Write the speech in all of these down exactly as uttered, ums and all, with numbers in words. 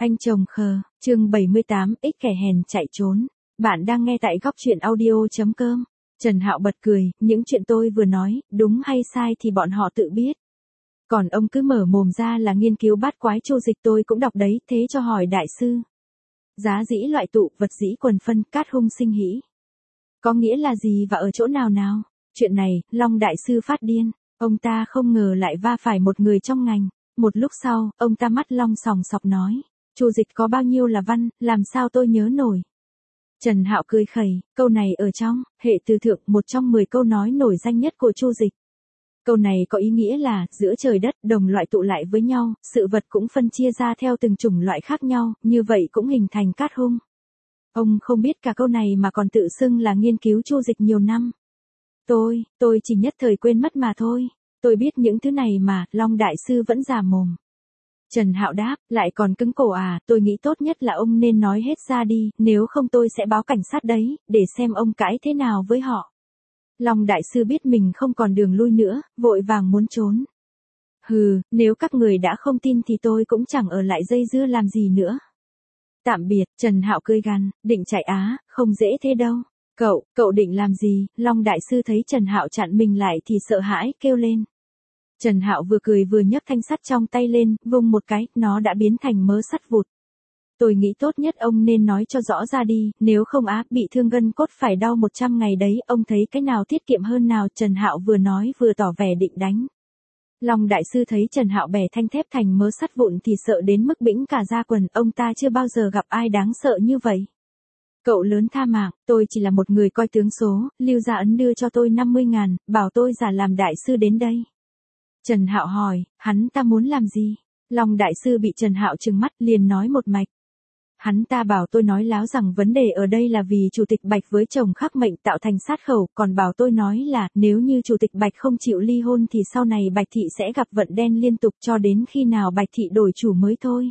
Anh chồng khờ, chương bảy mươi tám, ích kẻ hèn chạy trốn. Bạn đang nghe tại góc truyện audio.com. Trần Hạo bật cười, những chuyện tôi vừa nói, đúng hay sai thì bọn họ tự biết. Còn ông cứ mở mồm ra là nghiên cứu bát quái chu dịch tôi cũng đọc đấy, thế cho hỏi đại sư. Giá dĩ loại tụ, vật dĩ quần phân, cát hung sinh hĩ. Có nghĩa là gì và ở chỗ nào nào? Chuyện này, Long đại sư phát điên, ông ta không ngờ lại va phải một người trong ngành. Một lúc sau, ông ta mắt long sòng sọc nói, chu dịch có bao nhiêu là văn, làm sao tôi nhớ nổi. Trần Hạo cười khẩy, câu này ở trong hệ từ thượng, một trong mười câu nói nổi danh nhất của chu dịch. Câu này có ý nghĩa là, giữa trời đất, đồng loại tụ lại với nhau, sự vật cũng phân chia ra theo từng chủng loại khác nhau, như vậy cũng hình thành cát hung. Ông không biết cả câu này mà còn tự xưng là nghiên cứu chu dịch nhiều năm. Tôi, tôi chỉ nhất thời quên mất mà thôi. Tôi biết những thứ này mà, Long đại sư vẫn già mồm. Trần Hạo đáp, lại còn cứng cổ à, tôi nghĩ tốt nhất là ông nên nói hết ra đi, nếu không tôi sẽ báo cảnh sát đấy, để xem ông cãi thế nào với họ. Long đại sư biết mình không còn đường lui nữa, vội vàng muốn trốn. Hừ, nếu các người đã không tin thì tôi cũng chẳng ở lại dây dưa làm gì nữa. Tạm biệt, Trần Hạo cười gằn, định chạy á, không dễ thế đâu. Cậu, cậu định làm gì? Long đại sư thấy Trần Hạo chặn mình lại thì sợ hãi, kêu lên. Trần Hạo vừa cười vừa nhấc thanh sắt trong tay lên, vung một cái, nó đã biến thành mớ sắt vụt. Tôi nghĩ tốt nhất ông nên nói cho rõ ra đi, nếu không á, bị thương gân cốt phải đau một trăm ngày đấy, ông thấy cái nào tiết kiệm hơn nào? Trần Hạo vừa nói vừa tỏ vẻ định đánh. Long đại sư thấy Trần Hạo bẻ thanh thép thành mớ sắt vụn thì sợ đến mức bĩnh cả da quần, ông ta chưa bao giờ gặp ai đáng sợ như vậy. Cậu lớn tha mạng, tôi chỉ là một người coi tướng số, Lưu Gia Ấn đưa cho tôi năm mươi ngàn, bảo tôi giả làm đại sư đến đây. Trần Hạo hỏi, hắn ta muốn làm gì? Long đại sư bị Trần Hạo trừng mắt liền nói một mạch. Hắn ta bảo tôi nói láo rằng vấn đề ở đây là vì chủ tịch Bạch với chồng khắc mệnh tạo thành sát khẩu, còn bảo tôi nói là nếu như chủ tịch Bạch không chịu ly hôn thì sau này Bạch thị sẽ gặp vận đen liên tục cho đến khi nào Bạch thị đổi chủ mới thôi.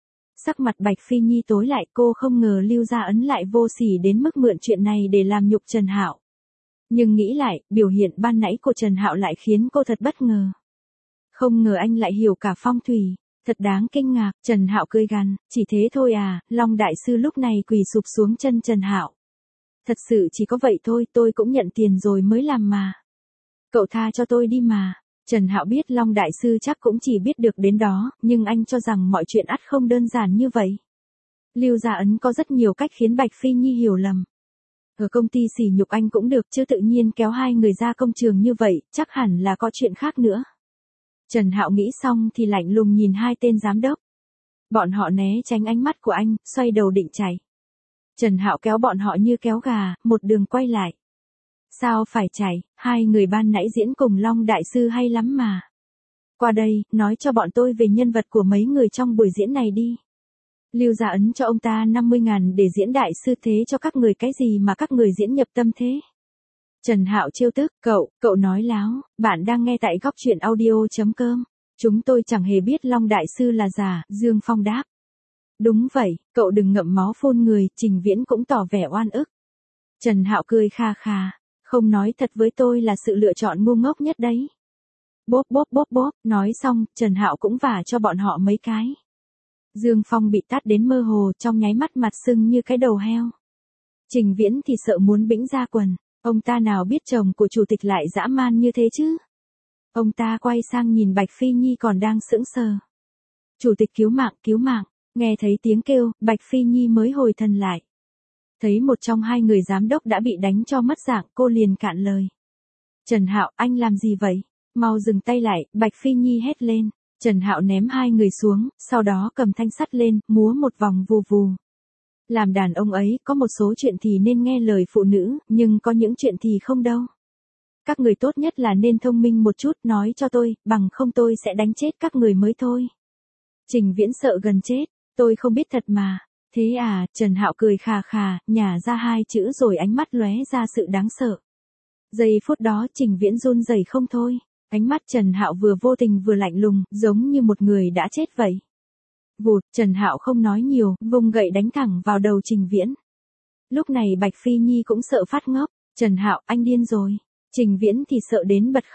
Sắc mặt Bạch Phi Nhi tối lại, cô không ngờ Lưu Gia Ấn lại vô sỉ đến mức mượn chuyện này để làm nhục Trần Hạo. Nhưng nghĩ lại, biểu hiện ban nãy của Trần Hạo lại khiến cô thật bất ngờ. Không ngờ anh lại hiểu cả phong thủy, thật đáng kinh ngạc. Trần Hạo cười gằn, chỉ thế thôi à? Long đại sư lúc này quỳ sụp xuống chân Trần Hạo. Thật sự chỉ có vậy thôi, tôi cũng nhận tiền rồi mới làm mà. Cậu tha cho tôi đi mà. Trần Hạo biết Long đại sư chắc cũng chỉ biết được đến đó, nhưng anh cho rằng mọi chuyện ắt không đơn giản như vậy. Lưu Gia Ấn có rất nhiều cách khiến Bạch Phi Nhi hiểu lầm. Ở công ty sỉ nhục anh cũng được chứ, tự nhiên kéo hai người ra công trường như vậy, chắc hẳn là có chuyện khác nữa. Trần Hạo nghĩ xong thì lạnh lùng nhìn hai tên giám đốc. Bọn họ né tránh ánh mắt của anh, xoay đầu định chạy. Trần Hạo kéo bọn họ như kéo gà, một đường quay lại. Sao phải chạy, hai người ban nãy diễn cùng Long đại sư hay lắm mà. Qua đây, nói cho bọn tôi về nhân vật của mấy người trong buổi diễn này đi. Lưu Gia Ấn cho ông ta năm mươi ngàn để diễn đại sư, thế cho các người cái gì mà các người diễn nhập tâm thế? Trần Hạo trêu tức, cậu, cậu nói láo, bạn đang nghe tại góc truyện audio.com. Chúng tôi chẳng hề biết Long đại sư là giả, Dương Phong đáp. Đúng vậy, cậu đừng ngậm máu phun người, Trình Viễn cũng tỏ vẻ oan ức. Trần Hạo cười kha kha, không nói thật với tôi là sự lựa chọn ngu ngốc nhất đấy. Bốp bốp bốp bốp, nói xong, Trần Hạo cũng vả cho bọn họ mấy cái. Dương Phong bị tát đến mơ hồ, trong nháy mắt mặt sưng như cái đầu heo. Trình Viễn thì sợ muốn bĩnh ra quần. Ông ta nào biết chồng của chủ tịch lại dã man như thế chứ? Ông ta quay sang nhìn Bạch Phi Nhi còn đang sững sờ. Chủ tịch cứu mạng, cứu mạng, nghe thấy tiếng kêu, Bạch Phi Nhi mới hồi thần lại. Thấy một trong hai người giám đốc đã bị đánh cho mất dạng, cô liền cạn lời. Trần Hạo, anh làm gì vậy? Mau dừng tay lại, Bạch Phi Nhi hét lên. Trần Hạo ném hai người xuống, sau đó cầm thanh sắt lên, múa một vòng vù vù. Làm đàn ông ấy, có một số chuyện thì nên nghe lời phụ nữ, nhưng có những chuyện thì không đâu. Các người tốt nhất là nên thông minh một chút, nói cho tôi, bằng không tôi sẽ đánh chết các người mới thôi. Trình Viễn sợ gần chết, tôi không biết thật mà. Thế à? Trần Hạo cười khà khà, nhả ra hai chữ rồi ánh mắt lóe ra sự đáng sợ. Giây phút đó Trình Viễn run rẩy không thôi, ánh mắt Trần Hạo vừa vô tình vừa lạnh lùng, giống như một người đã chết vậy. Vụt, Trần Hạo không nói nhiều, vung gậy đánh thẳng vào đầu Trình Viễn. Lúc này Bạch Phi Nhi cũng sợ phát ngốc. Trần Hạo, anh điên rồi. Trình Viễn thì sợ đến bật khóc.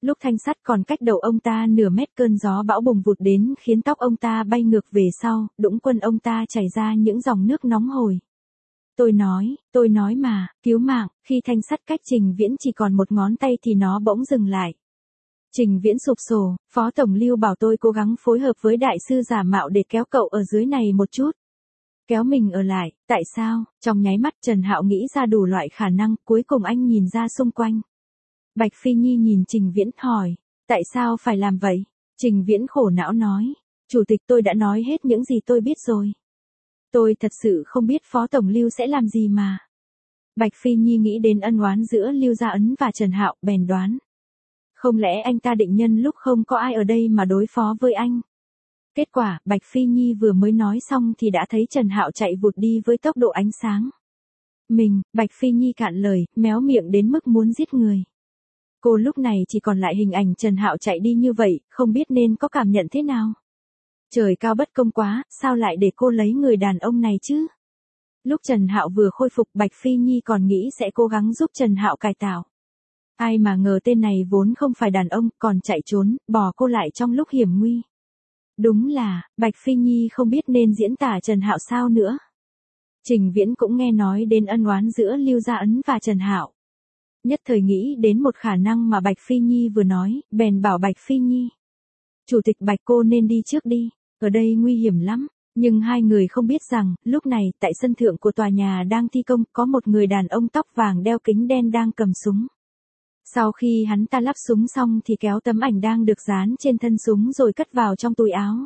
Lúc thanh sắt còn cách đầu ông ta nửa mét cơn gió bão bùng vụt đến khiến tóc ông ta bay ngược về sau, đũng quần ông ta chảy ra những dòng nước nóng hổi. Tôi nói, tôi nói mà, cứu mạng, khi thanh sắt cách Trình Viễn chỉ còn một ngón tay thì nó bỗng dừng lại. Trình Viễn sụp sổ, Phó Tổng Lưu bảo tôi cố gắng phối hợp với đại sư giả mạo để kéo cậu ở dưới này một chút. Kéo mình ở lại, tại sao? Trong nháy mắt Trần Hạo nghĩ ra đủ loại khả năng, cuối cùng anh nhìn ra xung quanh. Bạch Phi Nhi nhìn Trình Viễn hỏi, tại sao phải làm vậy? Trình Viễn khổ não nói, Chủ tịch tôi đã nói hết những gì tôi biết rồi. Tôi thật sự không biết Phó Tổng Lưu sẽ làm gì mà. Bạch Phi Nhi nghĩ đến ân oán giữa Lưu Gia Ấn và Trần Hạo, bèn đoán. Không lẽ anh ta định nhân lúc không có ai ở đây mà đối phó với anh? Kết quả, Bạch Phi Nhi vừa mới nói xong thì đã thấy Trần Hạo chạy vụt đi với tốc độ ánh sáng. Mình, Bạch Phi Nhi cạn lời, méo miệng đến mức muốn giết người. Cô lúc này chỉ còn lại hình ảnh Trần Hạo chạy đi như vậy, không biết nên có cảm nhận thế nào. Trời cao bất công quá, sao lại để cô lấy người đàn ông này chứ? Lúc Trần Hạo vừa khôi phục, Bạch Phi Nhi còn nghĩ sẽ cố gắng giúp Trần Hạo cải tạo. Ai mà ngờ tên này vốn không phải đàn ông, còn chạy trốn, bỏ cô lại trong lúc hiểm nguy. Đúng là, Bạch Phi Nhi không biết nên diễn tả Trần Hạo sao nữa. Trình Viễn cũng nghe nói đến ân oán giữa Lưu Gia Ấn và Trần Hạo. Nhất thời nghĩ đến một khả năng mà Bạch Phi Nhi vừa nói, bèn bảo Bạch Phi Nhi. Chủ tịch Bạch cô nên đi trước đi, ở đây nguy hiểm lắm. Nhưng hai người không biết rằng, lúc này, tại sân thượng của tòa nhà đang thi công, có một người đàn ông tóc vàng đeo kính đen đang cầm súng. Sau khi hắn ta lắp súng xong thì kéo tấm ảnh đang được dán trên thân súng rồi cất vào trong túi áo.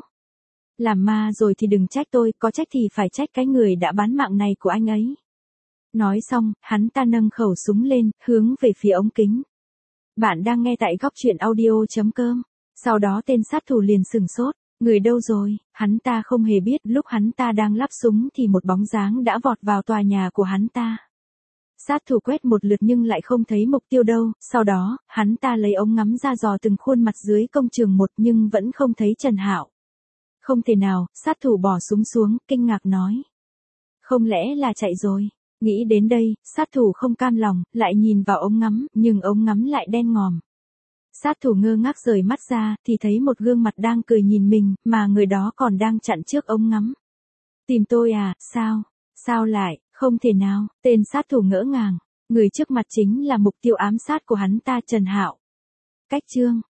Làm ma rồi thì đừng trách tôi, có trách thì phải trách cái người đã bán mạng này của anh ấy. Nói xong, hắn ta nâng khẩu súng lên, hướng về phía ống kính. Bạn đang nghe tại góc truyện audio chấm com. Sau đó tên sát thủ liền sừng sốt. Người đâu rồi? Hắn ta không hề biết lúc hắn ta đang lắp súng thì một bóng dáng đã vọt vào tòa nhà của hắn ta. Sát thủ quét một lượt nhưng lại không thấy mục tiêu đâu, sau đó, hắn ta lấy ống ngắm ra dò từng khuôn mặt dưới công trường một nhưng vẫn không thấy Trần Hạo. Không thể nào, sát thủ bỏ súng xuống, kinh ngạc nói. Không lẽ là chạy rồi? Nghĩ đến đây, sát thủ không cam lòng, lại nhìn vào ống ngắm, nhưng ống ngắm lại đen ngòm. Sát thủ ngơ ngác rời mắt ra, thì thấy một gương mặt đang cười nhìn mình, mà người đó còn đang chặn trước ống ngắm. Tìm tôi à, sao? Sao lại, không thể nào, tên sát thủ ngỡ ngàng. Người trước mặt chính là mục tiêu ám sát của hắn ta Trần Hạo. Cách chương